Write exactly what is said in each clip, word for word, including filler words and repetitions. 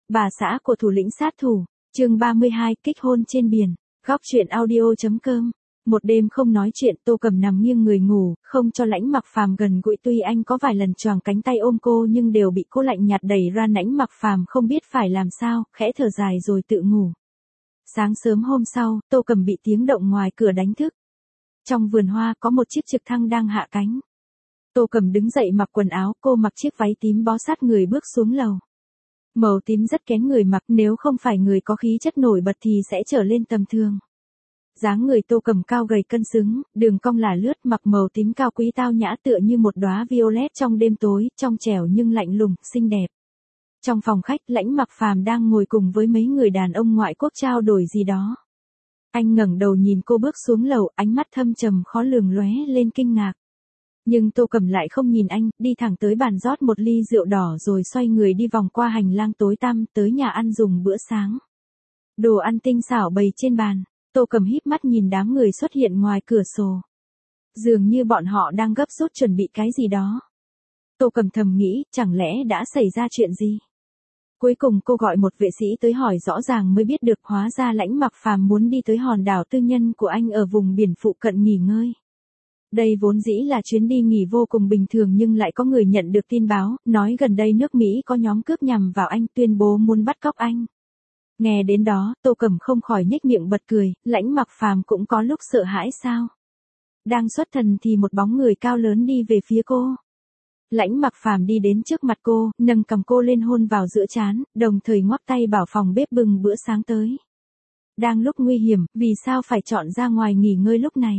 bà xã của thủ lĩnh sát thủ, chương ba mươi hai, kích hôn trên biển, góc truyện audio.com. Một đêm không nói chuyện, Tô Cầm nằm nghiêng người ngủ, không cho Lãnh Mặc Phàm gần gũi, tuy anh có vài lần choàng cánh tay ôm cô nhưng đều bị cô lạnh nhạt đẩy ra. Lãnh Mặc Phàm không biết phải làm sao, khẽ thở dài rồi tự ngủ. Sáng sớm hôm sau, Tô Cầm bị tiếng động ngoài cửa đánh thức. Trong vườn hoa có một chiếc trực thăng đang hạ cánh. Tô Cầm đứng dậy mặc quần áo, cô mặc chiếc váy tím bó sát người bước xuống lầu. Màu tím rất kén người mặc, nếu không phải người có khí chất nổi bật thì sẽ trở lên tầm thường. Dáng người Tô Cầm cao gầy cân xứng, đường cong là lướt, mặc màu tím cao quý tao nhã tựa như một đóa violet trong đêm tối, trong trẻo nhưng lạnh lùng, xinh đẹp. Trong phòng khách, Lãnh Mặc Phàm đang ngồi cùng với mấy người đàn ông ngoại quốc trao đổi gì đó. Anh ngẩng đầu nhìn cô bước xuống lầu, ánh mắt thâm trầm khó lường lóe lên kinh ngạc. Nhưng Tô Cầm lại không nhìn anh, đi thẳng tới bàn rót một ly rượu đỏ rồi xoay người đi vòng qua hành lang tối tăm tới nhà ăn dùng bữa sáng. Đồ ăn tinh xảo bày trên bàn, Tô Cầm híp mắt nhìn đám người xuất hiện ngoài cửa sổ. Dường như bọn họ đang gấp rút chuẩn bị cái gì đó. Tô Cầm thầm nghĩ, chẳng lẽ đã xảy ra chuyện gì? Cuối cùng cô gọi một vệ sĩ tới hỏi rõ ràng mới biết được, hóa ra Lãnh Mặc Phàm muốn đi tới hòn đảo tư nhân của anh ở vùng biển phụ cận nghỉ ngơi. Đây vốn dĩ là chuyến đi nghỉ vô cùng bình thường nhưng lại có người nhận được tin báo, nói gần đây nước Mỹ có nhóm cướp nhằm vào anh, tuyên bố muốn bắt cóc anh. Nghe đến đó, Tô Cầm không khỏi nhếch miệng bật cười, Lãnh Mặc Phàm cũng có lúc sợ hãi sao? Đang xuất thần thì một bóng người cao lớn đi về phía cô. Lãnh Mặc Phàm đi đến trước mặt cô, nâng cầm cô lên hôn vào giữa trán, đồng thời ngoắc tay bảo phòng bếp bưng bữa sáng tới. Đang lúc nguy hiểm, vì sao phải chọn ra ngoài nghỉ ngơi lúc này?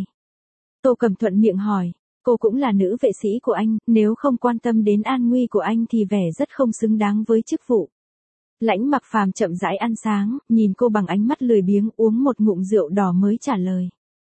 Tô Cầm thuận miệng hỏi, cô cũng là nữ vệ sĩ của anh, nếu không quan tâm đến an nguy của anh thì vẻ rất không xứng đáng với chức vụ. Lãnh Mặc Phàm chậm rãi ăn sáng, nhìn cô bằng ánh mắt lười biếng, uống một ngụm rượu đỏ mới trả lời.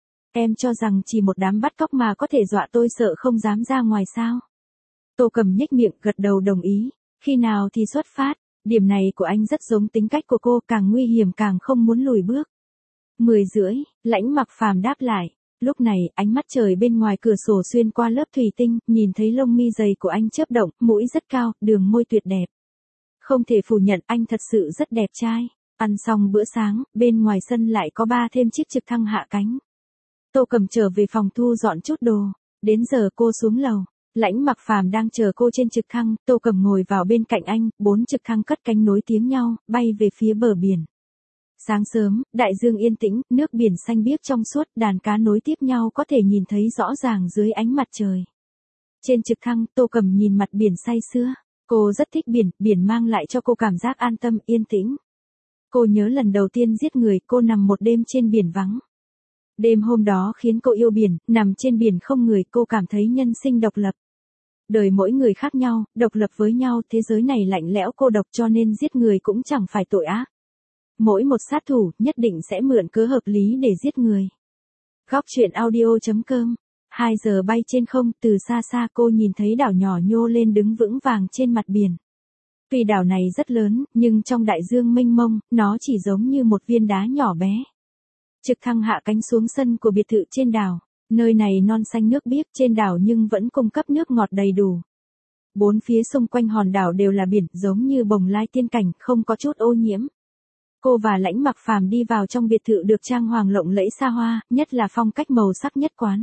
Em cho rằng chỉ một đám bắt cóc mà có thể dọa tôi sợ không dám ra ngoài sao? Tô Cầm nhếch miệng gật đầu đồng ý, khi nào thì xuất phát, điểm này của anh rất giống tính cách của cô, càng nguy hiểm càng không muốn lùi bước. Mười rưỡi, Lãnh Mặc Phàm đáp lại. Lúc này, ánh mắt trời bên ngoài cửa sổ xuyên qua lớp thủy tinh, nhìn thấy lông mi dày của anh chớp động, mũi rất cao, đường môi tuyệt đẹp. Không thể phủ nhận anh thật sự rất đẹp trai. Ăn xong bữa sáng, bên ngoài sân lại có ba thêm chiếc trực thăng hạ cánh. Tô Cầm trở về phòng thu dọn chút đồ. Đến giờ cô xuống lầu. Lãnh Mặc Phàm đang chờ cô trên trực thăng, Tô Cầm ngồi vào bên cạnh anh, bốn trực thăng cất cánh nối tiếng nhau, bay về phía bờ biển. Sáng sớm, đại dương yên tĩnh, nước biển xanh biếc trong suốt, đàn cá nối tiếp nhau có thể nhìn thấy rõ ràng dưới ánh mặt trời. Trên trực thăng, Tô Cầm nhìn mặt biển say sưa. Cô rất thích biển, biển mang lại cho cô cảm giác an tâm, yên tĩnh. Cô nhớ lần đầu tiên giết người, cô nằm một đêm trên biển vắng. Đêm hôm đó khiến cô yêu biển, nằm trên biển không người, cô cảm thấy nhân sinh độc lập. Đời mỗi người khác nhau, độc lập với nhau, thế giới này lạnh lẽo cô độc cho nên giết người cũng chẳng phải tội ác. Mỗi một sát thủ nhất định sẽ mượn cớ hợp lý để giết người. Góc truyện audio.com. Hai giờ bay trên không, từ xa xa cô nhìn thấy đảo nhỏ nhô lên đứng vững vàng trên mặt biển. Tuy đảo này rất lớn, nhưng trong đại dương mênh mông, nó chỉ giống như một viên đá nhỏ bé. Trực thăng hạ cánh xuống sân của biệt thự trên đảo. Nơi này non xanh nước biếc trên đảo nhưng vẫn cung cấp nước ngọt đầy đủ. Bốn phía xung quanh hòn đảo đều là biển, giống như bồng lai tiên cảnh, không có chút ô nhiễm. Cô và Lãnh Mặc Phàm đi vào trong biệt thự được trang hoàng lộng lẫy xa hoa, nhất là phong cách màu sắc nhất quán.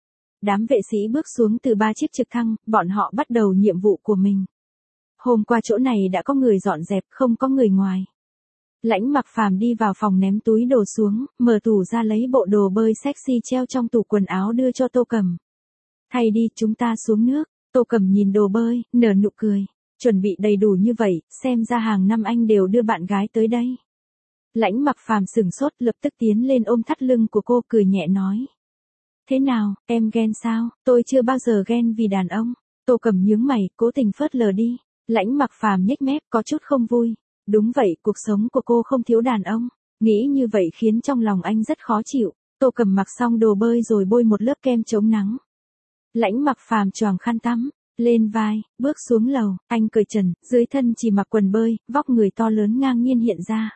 Đám vệ sĩ bước xuống từ ba chiếc trực thăng, bọn họ bắt đầu nhiệm vụ của mình. Hôm qua chỗ này đã có người dọn dẹp, không có người ngoài. Lãnh Mặc Phàm đi vào phòng ném túi đồ xuống, mở tủ ra lấy bộ đồ bơi sexy treo trong tủ quần áo đưa cho Tô Cầm. Thay đi, chúng ta xuống nước. Tô Cầm nhìn đồ bơi, nở nụ cười. Chuẩn bị đầy đủ như vậy, xem ra hàng năm anh đều đưa bạn gái tới đây. Lãnh Mặc Phàm sửng sốt, lập tức tiến lên ôm thắt lưng của cô, cười nhẹ nói. Thế nào, em ghen sao? Tôi chưa bao giờ ghen vì đàn ông. Tô Cầm nhướng mày, cố tình phớt lờ đi. Lãnh Mặc Phàm nhếch mép, có chút không vui. Đúng vậy, cuộc sống của cô không thiếu đàn ông. Nghĩ như vậy khiến trong lòng anh rất khó chịu. Tô Cầm mặc xong đồ bơi rồi bôi một lớp kem chống nắng. Lãnh Mặc Phàm choàng khăn tắm lên vai, bước xuống lầu, anh cởi trần, dưới thân chỉ mặc quần bơi, vóc người to lớn ngang nhiên hiện ra.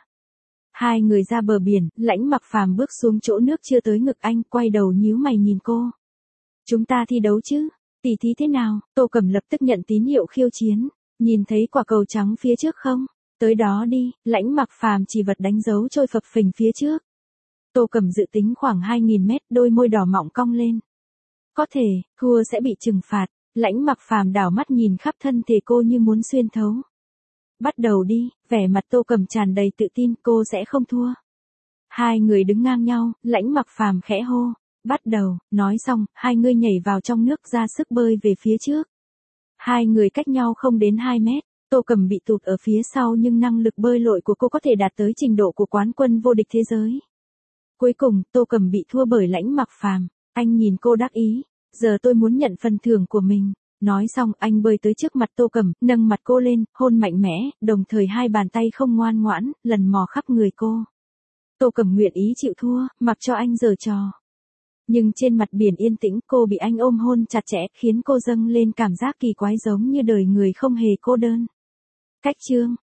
Hai người ra bờ biển, Lãnh Mặc Phàm bước xuống chỗ nước chưa tới ngực anh, quay đầu nhíu mày nhìn cô. Chúng ta thi đấu chứ? Tỉ thí thế nào? Tô Cầm lập tức nhận tín hiệu khiêu chiến. Nhìn thấy quả cầu trắng phía trước không? Tới đó đi, Lãnh Mặc Phàm chỉ vật đánh dấu trôi phập phình phía trước. Tô Cẩm dự tính khoảng hai nghìn mét, đôi môi đỏ mọng cong lên. Có thể, thua sẽ bị trừng phạt. Lãnh Mặc Phàm đảo mắt nhìn khắp thân thể cô như muốn xuyên thấu. Bắt đầu đi, vẻ mặt Tô Cẩm tràn đầy tự tin, cô sẽ không thua. Hai người đứng ngang nhau, Lãnh Mặc Phàm khẽ hô. Bắt đầu, nói xong, hai người nhảy vào trong nước ra sức bơi về phía trước. Hai người cách nhau không đến hai mét, Tô Cẩm bị tụt ở phía sau nhưng năng lực bơi lội của cô có thể đạt tới trình độ của quán quân vô địch thế giới. Cuối cùng, Tô Cẩm bị thua bởi Lãnh Mặc Phàm. Anh nhìn cô đắc ý. Giờ tôi muốn nhận phần thưởng của mình. Nói xong, anh bơi tới trước mặt Tô Cẩm, nâng mặt cô lên, hôn mạnh mẽ, đồng thời hai bàn tay không ngoan ngoãn, lần mò khắp người cô. Tô Cẩm nguyện ý chịu thua, mặc cho anh giở trò. Nhưng trên mặt biển yên tĩnh, cô bị anh ôm hôn chặt chẽ, khiến cô dâng lên cảm giác kỳ quái giống như đời người không hề cô đơn. Cách chương